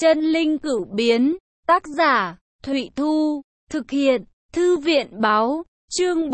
Chân linh cửu biến, tác giả, Thụy Thu, thực hiện, Thư viện báo, chương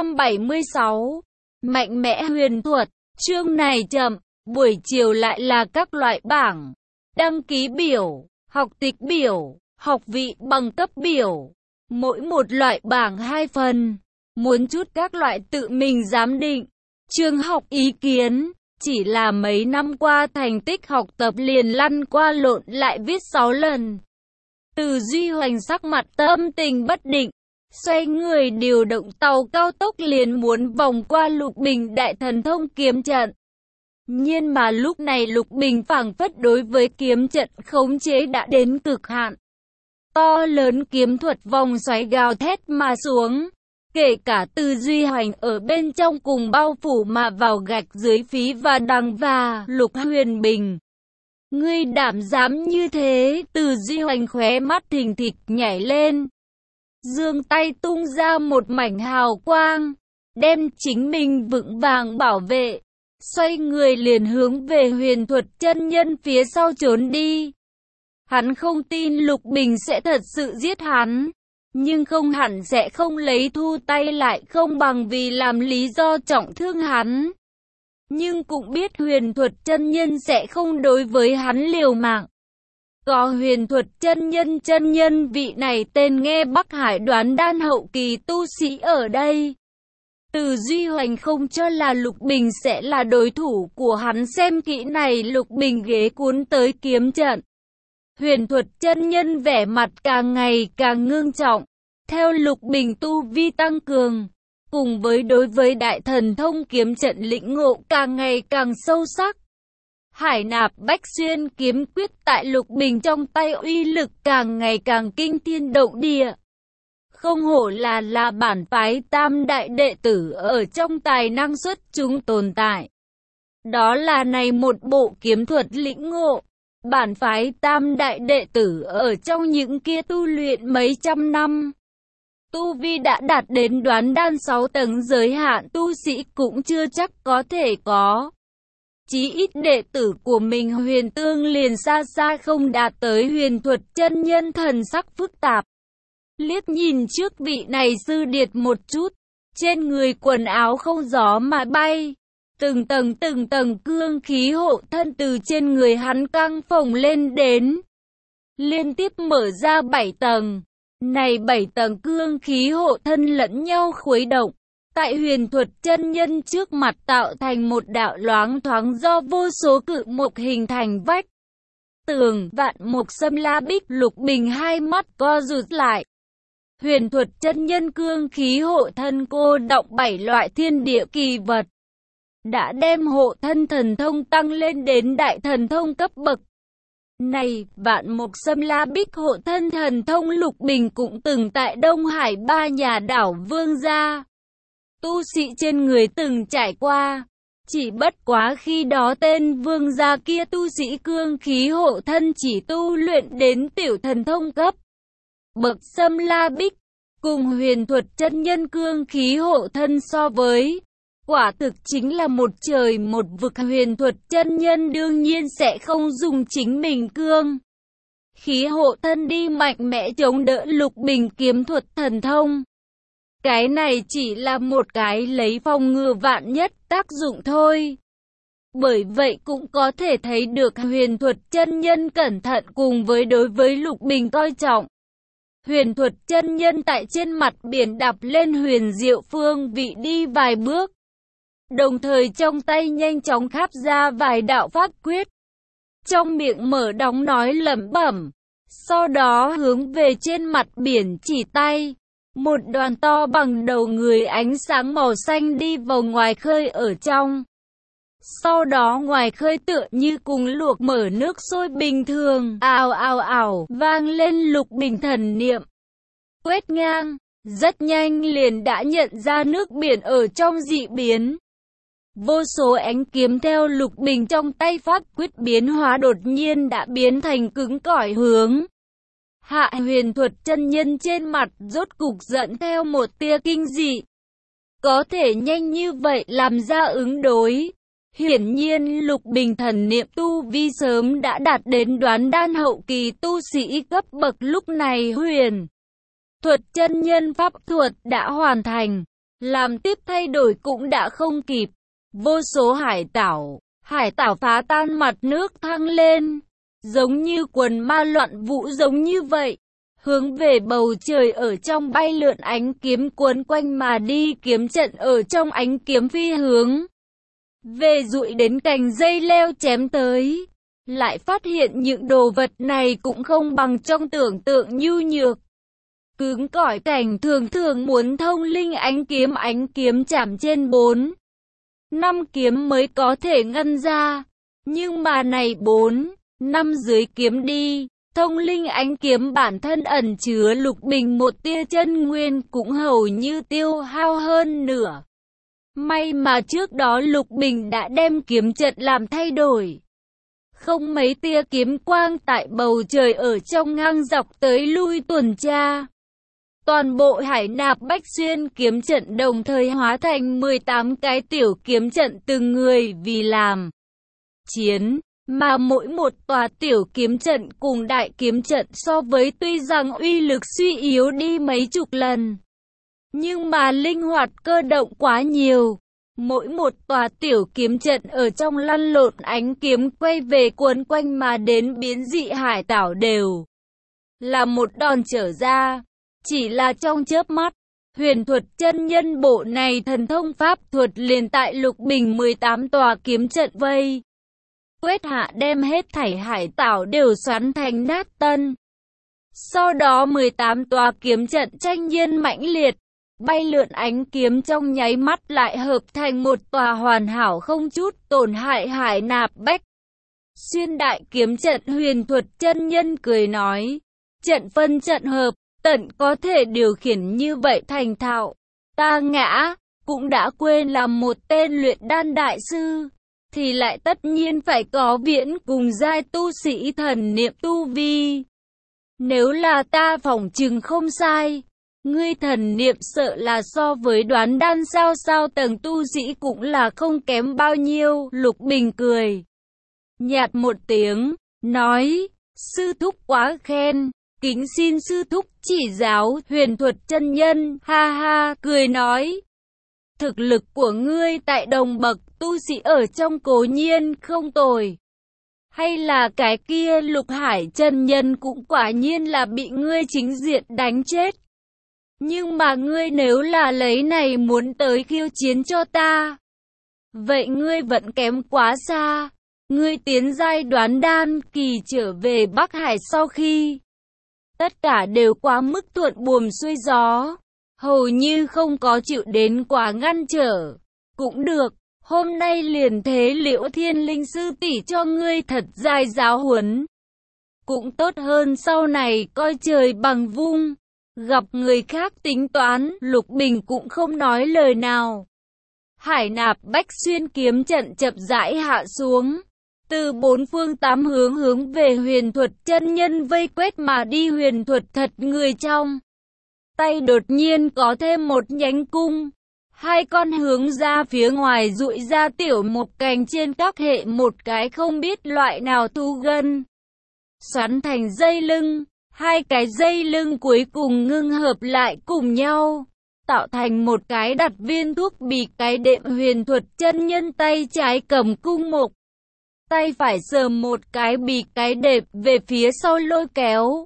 476, mạnh mẽ huyền thuật, chương này chậm, buổi chiều lại là các loại bảng, đăng ký biểu, học tịch biểu, học vị bằng cấp biểu, mỗi một loại bảng 2 phần, muốn chút các loại tự mình giám định, trường học ý kiến. Chỉ là mấy năm qua thành tích học tập liền lăn qua lộn lại viết 6 lần. Từ Duy Hoành sắc mặt tâm tình bất định, xoay người điều động tàu cao tốc liền muốn vòng qua Lục Bình đại thần thông kiếm trận. Nhưng mà lúc này Lục Bình phảng phất đối với kiếm trận khống chế đã đến cực hạn. To lớn kiếm thuật vòng xoáy gào thét mà xuống. Kể cả Từ Duy Hoành ở bên trong cùng bao phủ mà vào gạch dưới Phí và Đằng và Lục Huyền Bình. Ngươi đảm dám như thế? Từ Duy Hoành khóe mắt thình thịch nhảy lên. Giương tay tung ra một mảnh hào quang, đem chính mình vững vàng bảo vệ. Xoay người liền hướng về huyền thuật chân nhân phía sau trốn đi. Hắn không tin Lục Bình sẽ thật sự giết hắn. Nhưng không hẳn sẽ không lấy thu tay lại không bằng vì làm lý do trọng thương hắn. Nhưng cũng biết huyền thuật chân nhân sẽ không đối với hắn liều mạng. Có huyền thuật chân nhân vị này tên nghe Bắc Hải đoán đan hậu kỳ tu sĩ ở đây. Từ Duy Hoành không cho là Lục Bình sẽ là đối thủ của hắn, xem kỹ này Lục Bình ghế cuốn tới kiếm trận. Huyền thuật chân nhân vẻ mặt càng ngày càng ngưng trọng, theo Lục Bình tu vi tăng cường, cùng với đối với đại thần thông kiếm trận lĩnh ngộ càng ngày càng sâu sắc. Hải nạp bách xuyên kiếm quyết tại Lục Bình trong tay uy lực càng ngày càng kinh thiên động địa. Không hổ là bản phái tam đại đệ tử ở trong tài năng xuất chúng tồn tại. Đó là này một bộ kiếm thuật lĩnh ngộ. Bản phái tam đại đệ tử ở trong những kia tu luyện mấy trăm năm. Tu vi đã đạt đến đoán đan 6 tầng giới hạn tu sĩ cũng chưa chắc có thể có. Chí ít đệ tử của mình Huyền Tương liền xa xa không đạt tới huyền thuật chân nhân, thần sắc phức tạp. Liếc nhìn trước vị này sư điệt một chút, trên người quần áo không gió mà bay. Từng tầng cương khí hộ thân từ trên người hắn căng phồng lên đến. Liên tiếp mở ra 7 tầng. Này 7 tầng cương khí hộ thân lẫn nhau khuấy động. Tại huyền thuật chân nhân trước mặt tạo thành một đạo loáng thoáng do vô số cự mục hình thành vách tường. Vạn mục xâm la bích. Lục Bình hai mắt co rụt lại. Huyền thuật chân nhân cương khí hộ thân cô động 7 loại thiên địa kỳ vật. Đã đem hộ thân thần thông tăng lên đến đại thần thông cấp bậc. Này, vạn mục xâm la bích hộ thân thần thông Lục Bình cũng từng tại Đông Hải 3 nhà đảo vương gia. Tu sĩ trên người từng trải qua. Chỉ bất quá khi đó tên vương gia kia tu sĩ cương khí hộ thân chỉ tu luyện đến tiểu thần thông cấp bậc xâm la bích. Cùng huyền thuật chân nhân cương khí hộ thân so với, quả thực chính là một trời một vực. Huyền thuật chân nhân đương nhiên sẽ không dùng chính mình cương khí hộ thân đi mạnh mẽ chống đỡ Lục Bình kiếm thuật thần thông. Cái này chỉ là một cái lấy phòng ngừa vạn nhất tác dụng thôi. Bởi vậy cũng có thể thấy được huyền thuật chân nhân cẩn thận cùng với đối với Lục Bình coi trọng. Huyền thuật chân nhân tại trên mặt biển đạp lên huyền diệu phương vị đi vài bước. Đồng thời trong tay nhanh chóng kháp ra vài đạo pháp quyết. Trong miệng mở đóng nói lẩm bẩm. Sau đó hướng về trên mặt biển chỉ tay. Một đoàn to bằng đầu người ánh sáng màu xanh đi vào ngoài khơi ở trong. Sau đó ngoài khơi tựa như cùng luộc mở nước sôi bình thường. Ào ào ào vang lên. Lục Bình thần niệm quét ngang. Rất nhanh liền đã nhận ra nước biển ở trong dị biến. Vô số ánh kiếm theo Lục Bình trong tay pháp quyết biến hóa đột nhiên đã biến thành cứng cỏi hướng hạ. Huyền thuật chân nhân trên mặt rốt cục giận theo một tia kinh dị. Có thể nhanh như vậy làm ra ứng đối. Hiển nhiên Lục Bình thần niệm tu vi sớm đã đạt đến đoán đan hậu kỳ tu sĩ cấp bậc, lúc này huyền thuật chân nhân pháp thuật đã hoàn thành, làm tiếp thay đổi cũng đã không kịp. Vô số hải tảo phá tan mặt nước thăng lên, giống như quần ma loạn vũ giống như vậy, hướng về bầu trời ở trong bay lượn, ánh kiếm cuốn quanh mà đi, kiếm trận ở trong ánh kiếm phi hướng về dụi đến cành dây leo chém tới. Lại phát hiện những đồ vật này cũng không bằng trong tưởng tượng nhu nhược, cứng cỏi, cảnh thường thường muốn thông linh ánh kiếm chạm trên 4-5 kiếm mới có thể ngăn ra, nhưng mà này 4-5 dưới kiếm đi, thông linh ánh kiếm bản thân ẩn chứa Lục Bình một tia chân nguyên cũng hầu như tiêu hao hơn nửa. May mà trước đó Lục Bình đã đem kiếm trận làm thay đổi. Không mấy tia kiếm quang tại bầu trời ở trong ngang dọc tới lui tuần tra. Toàn bộ Hải Nạp Bách Xuyên kiếm trận đồng thời hóa thành 18 cái tiểu kiếm trận, từng người vì làm chiến, mà mỗi một tòa tiểu kiếm trận cùng đại kiếm trận so với tuy rằng uy lực suy yếu đi mấy chục lần, nhưng mà linh hoạt cơ động quá nhiều. Mỗi một tòa tiểu kiếm trận ở trong lăn lộn ánh kiếm quay về cuốn quanh mà đến, biến dị hải tảo đều là một đòn trở ra. Chỉ là trong chớp mắt, huyền thuật chân nhân bộ này thần thông pháp thuật liền tại Lục Bình 18 tòa kiếm trận vây quét hạ, đem hết thảy hải tảo đều xoắn thành nát tân. Sau đó 18 tòa kiếm trận tranh nhiên mãnh liệt, bay lượn ánh kiếm trong nháy mắt lại hợp thành một tòa hoàn hảo không chút tổn hại Hải Nạp Bách Xuyên đại kiếm trận. Huyền thuật chân nhân cười nói, trận phân trận hợp, tận có thể điều khiển như vậy thành thạo. Ta ngã, cũng đã quên làm một tên luyện đan đại sư, thì lại tất nhiên phải có viễn cùng giai tu sĩ thần niệm tu vi. Nếu là ta phỏng chừng không sai, ngươi thần niệm sợ là so với đoán đan sao tầng tu sĩ cũng là không kém bao nhiêu. Lục Bình cười nhạt một tiếng, nói, sư thúc quá khen, kính xin sư thúc chỉ giáo. Huyền thuật chân nhân ha ha cười nói, thực lực của ngươi tại đồng bậc tu sĩ ở trong cố nhiên không tồi, hay là cái kia Lục Hải chân nhân cũng quả nhiên là bị ngươi chính diện đánh chết. Nhưng mà ngươi nếu là lấy này muốn tới khiêu chiến cho ta, vậy ngươi vẫn kém quá xa. Ngươi tiến giai đoán đan kỳ trở về Bắc Hải sau khi tất cả đều quá mức thuận buồm xuôi gió, hầu như không có chịu đến quá ngăn trở. Cũng được, hôm nay liền thế Liễu Thiên Linh sư tỷ cho ngươi thật dài giáo huấn, cũng tốt hơn sau này coi trời bằng vung, gặp người khác tính toán. Lục Bình cũng không nói lời nào. Hải Nạp Bách Xuyên kiếm trận chậm rãi hạ xuống, từ 4 phương 8 hướng về huyền thuật chân nhân vây quét mà đi. Huyền thuật thật người trong tay đột nhiên có thêm một nhánh cung, 2 con hướng ra phía ngoài dụi ra tiểu một cành trên các hệ một cái không biết loại nào thu gân, xoắn thành dây lưng. 2 cái dây lưng cuối cùng ngưng hợp lại cùng nhau, tạo thành một cái đặt viên thuốc bì cái đệm. Huyền thuật chân nhân tay trái cầm cung mục, tay phải sờ một cái bì cái đệm về phía sau lôi kéo.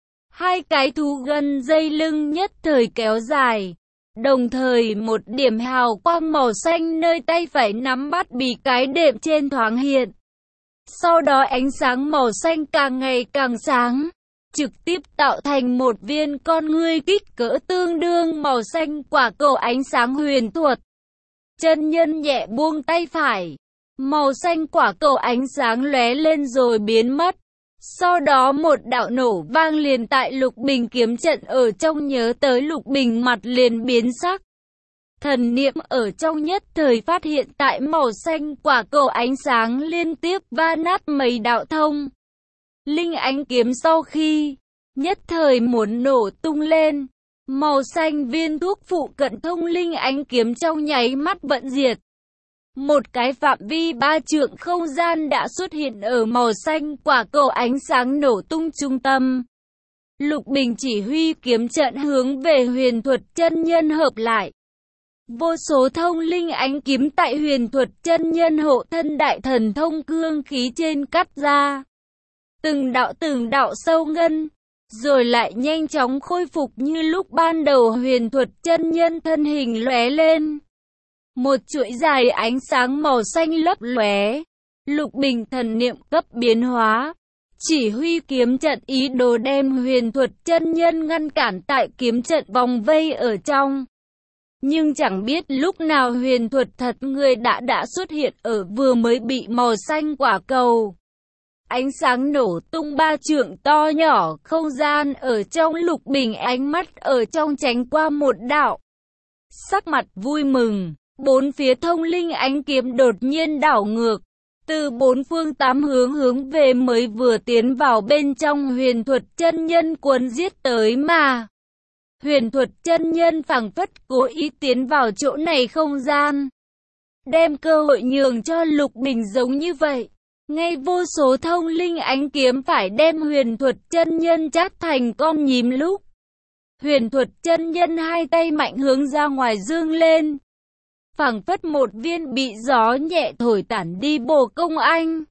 2 cái thú gân dây lưng nhất thời kéo dài, đồng thời một điểm hào quang màu xanh nơi tay phải nắm bắt bì cái đệm trên thoáng hiện. Sau đó ánh sáng màu xanh càng ngày càng sáng, trực tiếp tạo thành một viên con ngươi kích cỡ tương đương màu xanh quả cầu ánh sáng. Huyền thuật chân nhân nhẹ buông tay phải, màu xanh quả cầu ánh sáng lóe lên rồi biến mất. Sau đó một đạo nổ vang liền tại Lục Bình kiếm trận ở trong. Nhớ tới Lục Bình mặt liền biến sắc, thần niệm ở trong nhất thời phát hiện tại màu xanh quả cầu ánh sáng liên tiếp va nát mấy đạo thông linh ánh kiếm, sau khi nhất thời muốn nổ tung lên. Màu xanh viên thuốc phụ cận thông linh ánh kiếm trong nháy mắt vẫn diệt. một cái phạm vi 3 trượng không gian đã xuất hiện ở màu xanh quả cầu ánh sáng nổ tung trung tâm. Lục Bình chỉ huy kiếm trận hướng về huyền thuật chân nhân hợp lại. Vô số thông linh ánh kiếm tại huyền thuật chân nhân hộ thân đại thần thông cương khí trên cắt ra. Từng đạo sâu ngân, rồi lại nhanh chóng khôi phục như lúc ban đầu. Huyền thuật chân nhân thân hình lóe lên. Một chuỗi dài ánh sáng màu xanh lấp lóe. Lục Bình thần niệm cấp biến hóa. Chỉ huy kiếm trận ý đồ đem huyền thuật chân nhân ngăn cản tại kiếm trận vòng vây ở trong. Nhưng chẳng biết lúc nào huyền thuật thật người đã xuất hiện ở vừa mới bị màu xanh quả cầu. Ánh sáng nổ tung 3 trượng to nhỏ, không gian ở trong Lục Bình ánh mắt ở trong tránh qua một đạo. Sắc mặt vui mừng, bốn phía thông linh ánh kiếm đột nhiên đảo ngược. Từ 4 phương 8 hướng về mới vừa tiến vào bên trong huyền thuật chân nhân cuốn giết tới mà. Huyền thuật chân nhân phảng phất cố ý tiến vào chỗ này không gian. Đem cơ hội nhường cho Lục Bình giống như vậy. Ngay vô số thông linh ánh kiếm phải đem huyền thuật chân nhân chát thành con nhím lúc. Huyền thuật chân nhân hai tay mạnh hướng ra ngoài dương lên. Phảng phất một viên bị gió nhẹ thổi tản đi bồ công anh.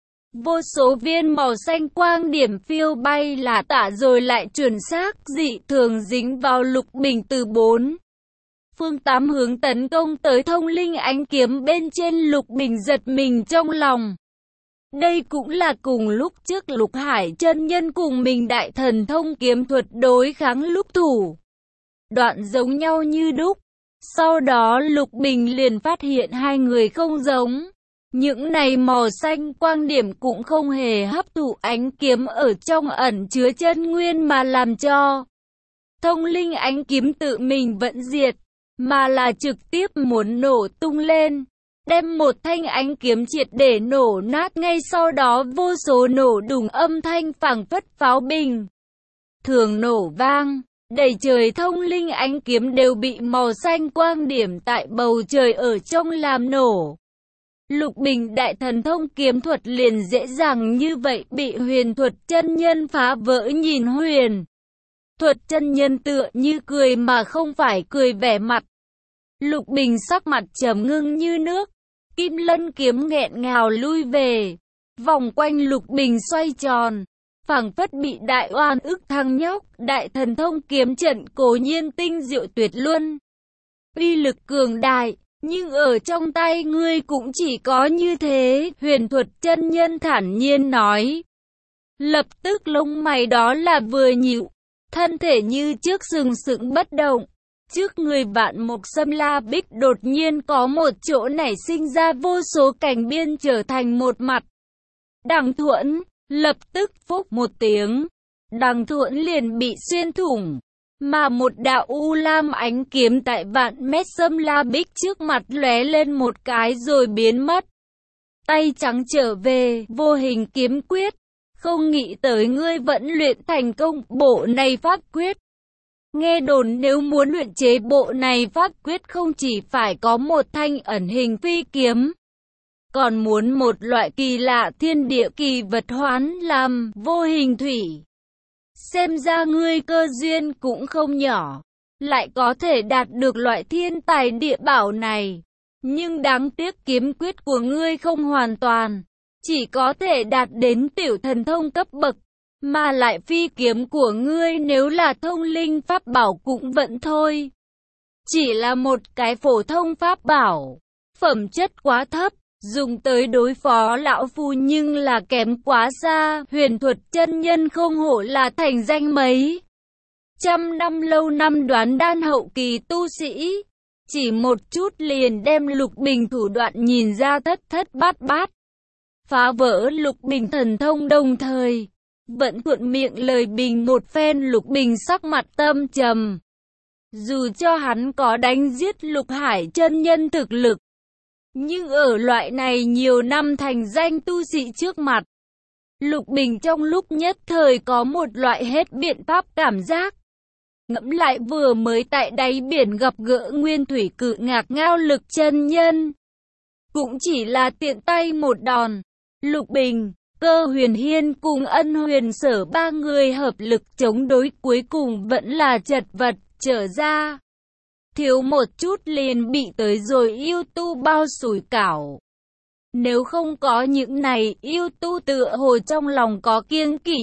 Vô số viên màu xanh quang điểm phiêu bay là tả rồi lại chuẩn xác dị thường dính vào Lục Bình từ 4 phương 8 hướng tấn công tới thông linh ánh kiếm bên trên. Lục Bình giật mình trong lòng. Đây cũng là cùng lúc trước Lục Hải chân nhân cùng mình đại thần thông kiếm thuật đối kháng lúc thủ. Đoạn giống nhau như đúc. Sau đó Lục Bình liền phát hiện hai người không giống. Những này màu xanh quang điểm cũng không hề hấp thụ ánh kiếm ở trong ẩn chứa chân nguyên mà làm cho thông linh ánh kiếm tự mình vẫn diệt, mà là trực tiếp muốn nổ tung lên, đem một thanh ánh kiếm triệt để nổ nát. Ngay sau đó vô số nổ đùng âm thanh phảng phất pháo bình thường nổ vang. Đầy trời thông linh ánh kiếm đều bị màu xanh quang điểm tại bầu trời ở trong làm nổ. Lục Bình đại thần thông kiếm thuật liền dễ dàng như vậy bị huyền thuật chân nhân phá vỡ. Nhìn huyền thuật chân nhân tựa như cười mà không phải cười, vẻ mặt Lục Bình sắc mặt trầm ngưng như nước. Kim lân kiếm nghẹn ngào lui về, vòng quanh Lục Bình xoay tròn, phảng phất bị đại oan ức. Thằng nhóc, đại thần thông kiếm trận cố nhiên tinh diệu tuyệt luân, uy lực cường đại, nhưng ở trong tay ngươi cũng chỉ có như thế. Huyền thuật chân nhân thản nhiên nói. Lập tức lông mày đó là vừa nhíu, thân thể như trước sừng sững bất động. Trước người Vạn Mộc Sâm La Bích đột nhiên có một chỗ nảy sinh ra vô số cảnh biên trở thành một mặt. Đằng Thuẫn, lập tức phốc một tiếng, đằng Thuẫn liền bị xuyên thủng. Mà một đạo u lam ánh kiếm tại Vạn Mét Sâm La Bích trước mặt lóe lên một cái rồi biến mất. Tay trắng trở về, vô hình kiếm quyết. Không nghĩ tới ngươi vẫn luyện thành công bộ này pháp quyết. Nghe đồn nếu muốn luyện chế bộ này pháp quyết không chỉ phải có một thanh ẩn hình phi kiếm, còn muốn một loại kỳ lạ thiên địa kỳ vật hoán làm vô hình thủy. Xem ra ngươi cơ duyên cũng không nhỏ, lại có thể đạt được loại thiên tài địa bảo này. Nhưng đáng tiếc kiếm quyết của ngươi không hoàn toàn, chỉ có thể đạt đến tiểu thần thông cấp bậc. Mà lại phi kiếm của ngươi nếu là thông linh pháp bảo cũng vẫn thôi. Chỉ là một cái phổ thông pháp bảo, phẩm chất quá thấp, dùng tới đối phó lão phu nhưng là kém quá xa. Huyền thuật chân nhân không hổ là thành danh mấy trăm năm lâu năm đoán đan hậu kỳ tu sĩ. Chỉ một chút liền đem Lục Bình thủ đoạn nhìn ra thất thất bát bát, phá vỡ Lục Bình thần thông, đồng thời vẫn thuận miệng lời bình một phen. Lục Bình sắc mặt tâm trầm. Dù cho hắn có đánh giết Lục Hải chân nhân thực lực, nhưng ở loại này nhiều năm thành danh tu sĩ trước mặt, Lục Bình trong lúc nhất thời có một loại hết biện pháp cảm giác. Ngẫm lại vừa mới tại đáy biển gặp gỡ Nguyên Thủy Cự Ngạc Ngao Lực chân nhân, cũng chỉ là tiện tay một đòn. Lục Bình, Cơ Huyền Hiên cùng Ân Huyền Sở ba người hợp lực chống đối cuối cùng vẫn là chật vật trở ra. Thiếu một chút liền bị tới rồi yêu tu bao sủi cảo. Nếu không có những này, yêu tu tựa hồ trong lòng có kiêng kỵ.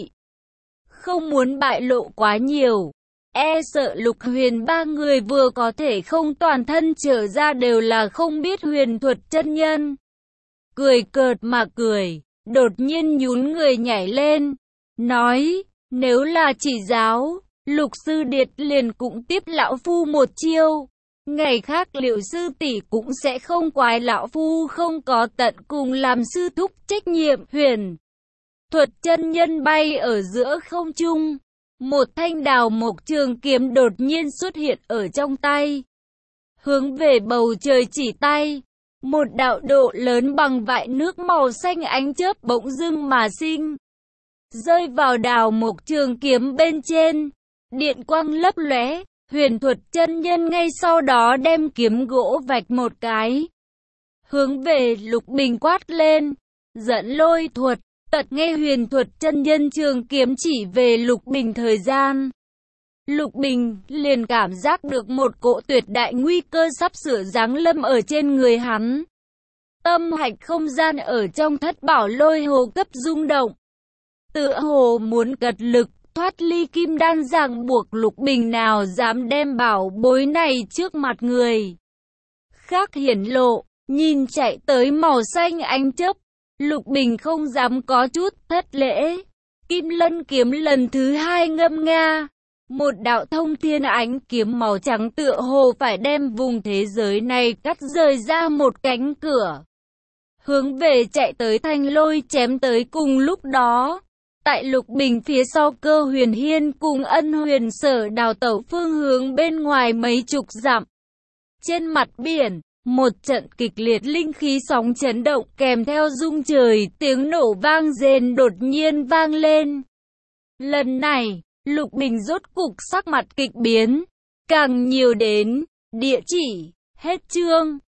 Không muốn bại lộ quá nhiều. E sợ Lục Huyền ba người vừa có thể không toàn thân trở ra đều là không biết huyền thuật chân nhân. Cười cợt mà cười, đột nhiên nhún người nhảy lên. Nói, nếu là chỉ giáo, Lục sư điệt liền cũng tiếp lão phu một chiêu. Ngày khác Liệu sư tỷ cũng sẽ không quái lão phu không có tận cùng làm sư thúc trách nhiệm. Huyền thuật chân nhân bay ở giữa không trung. Một thanh đào mộc trường kiếm đột nhiên xuất hiện ở trong tay. Hướng về bầu trời chỉ tay. Một đạo độ lớn bằng vại nước màu xanh ánh chớp bỗng dưng mà sinh. Rơi vào đào mộc trường kiếm bên trên. Điện quang lấp lóe. Huyền thuật chân nhân ngay sau đó đem kiếm gỗ vạch một cái. Hướng về Lục Bình quát lên. Dẫn lôi thuật. Tật nghe huyền thuật chân nhân trường kiếm chỉ về Lục Bình thời gian. Lục Bình liền cảm giác được một cỗ tuyệt đại nguy cơ sắp sửa giáng lâm ở trên người hắn. Tâm hạch không gian ở trong thất bảo lôi hồ cấp rung động. Tựa hồ muốn cật lực thoát ly kim đan ràng buộc. Lục Bình nào dám đem bảo bối này trước mặt người khác hiển lộ. Nhìn chạy tới màu xanh ánh chớp, Lục Bình không dám có chút thất lễ. Kim lân kiếm lần thứ hai ngâm nga. Một đạo thông thiên ánh kiếm màu trắng tựa hồ phải đem vùng thế giới này cắt rời ra một cánh cửa. Hướng về chạy tới Thanh Lôi chém tới. Cùng lúc đó, tại Lục Bình phía sau, Cơ Huyền Hiên cùng Ân Huyền Sở đào tẩu phương hướng bên ngoài mấy chục dặm. Trên mặt biển, một trận kịch liệt linh khí sóng chấn động kèm theo rung trời, tiếng nổ vang rền đột nhiên vang lên. Lần này, Lục Bình rốt cục sắc mặt kịch biến, càng nhiều đến, địa chỉ, hết chương.